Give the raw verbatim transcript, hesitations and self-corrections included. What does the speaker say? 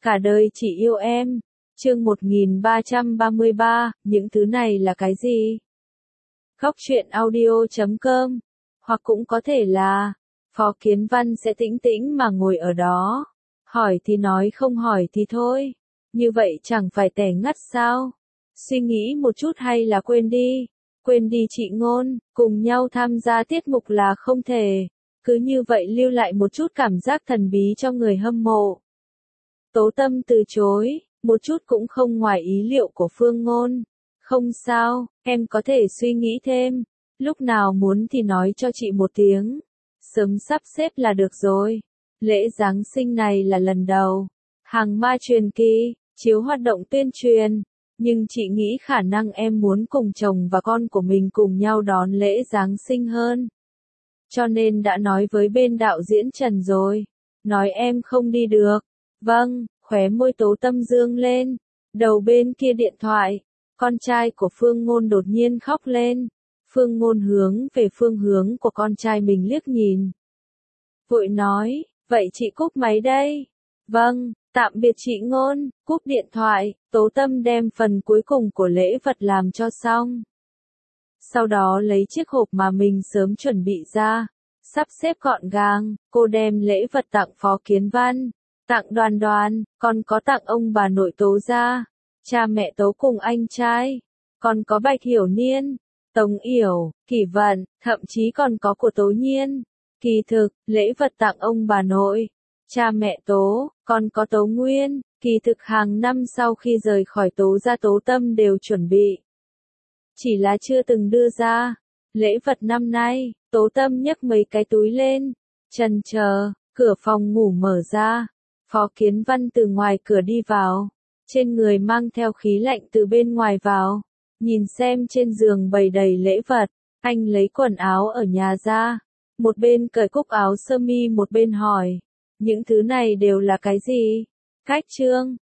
Cả đời chỉ yêu em. Chương một nghìn ba trăm ba mươi ba, những thứ này là cái gì? Góc truyện audio chấm com. Hoặc cũng có thể là, Phó Kiến Văn sẽ tĩnh tĩnh mà ngồi ở đó. Hỏi thì nói, không hỏi thì thôi. Như vậy chẳng phải tẻ ngắt sao? Suy nghĩ một chút hay là quên đi. Quên đi chị Ngôn, cùng nhau tham gia tiết mục là không thể. Cứ như vậy lưu lại một chút cảm giác thần bí cho người hâm mộ. Tố Tâm từ chối, một chút cũng không ngoài ý liệu của Phương Ngôn. Không sao, em có thể suy nghĩ thêm. Lúc nào muốn thì nói cho chị một tiếng. Sớm sắp xếp là được rồi. Lễ Giáng sinh này là lần đầu. Hàng ma truyền kỳ, chiếu hoạt động tuyên truyền. Nhưng chị nghĩ khả năng em muốn cùng chồng và con của mình cùng nhau đón lễ Giáng sinh hơn. Cho nên đã nói với bên đạo diễn Trần rồi. Nói em không đi được. Vâng, khóe môi Tố Tâm dương lên. Đầu bên kia điện thoại, con trai của Phương Ngôn đột nhiên khóc lên. Phương Ngôn hướng về phương hướng của con trai mình liếc nhìn. Vội nói, vậy chị cúp máy đây. Vâng, tạm biệt chị Ngôn, cúp điện thoại, Tố Tâm đem phần cuối cùng của lễ vật làm cho xong. Sau đó lấy chiếc hộp mà mình sớm chuẩn bị ra, sắp xếp gọn gàng, cô đem lễ vật tặng Phó Kiến Văn, tặng Đoàn Đoàn, còn có tặng ông bà nội Tố gia, cha mẹ Tố cùng anh trai, còn có Bạch Hiểu Niên, Tống Yểu, Kỷ Vận, thậm chí còn có của Tố Nhiên. Kỳ thực, lễ vật tặng ông bà nội, cha mẹ Tố, còn có Tố Nguyên, kỳ thực hàng năm sau khi rời khỏi Tố gia Tố Tâm đều chuẩn bị. Chỉ là chưa từng đưa ra. Lễ vật năm nay, Tố Tâm nhấc mấy cái túi lên, chần chờ, cửa phòng ngủ mở ra. Phó Kiến Văn từ ngoài cửa đi vào, trên người mang theo khí lạnh từ bên ngoài vào. Nhìn xem trên giường bày đầy lễ vật, anh lấy quần áo ở nhà ra. Một bên cởi cúc áo sơ mi một bên hỏi, những thứ này đều là cái gì? Cách trương,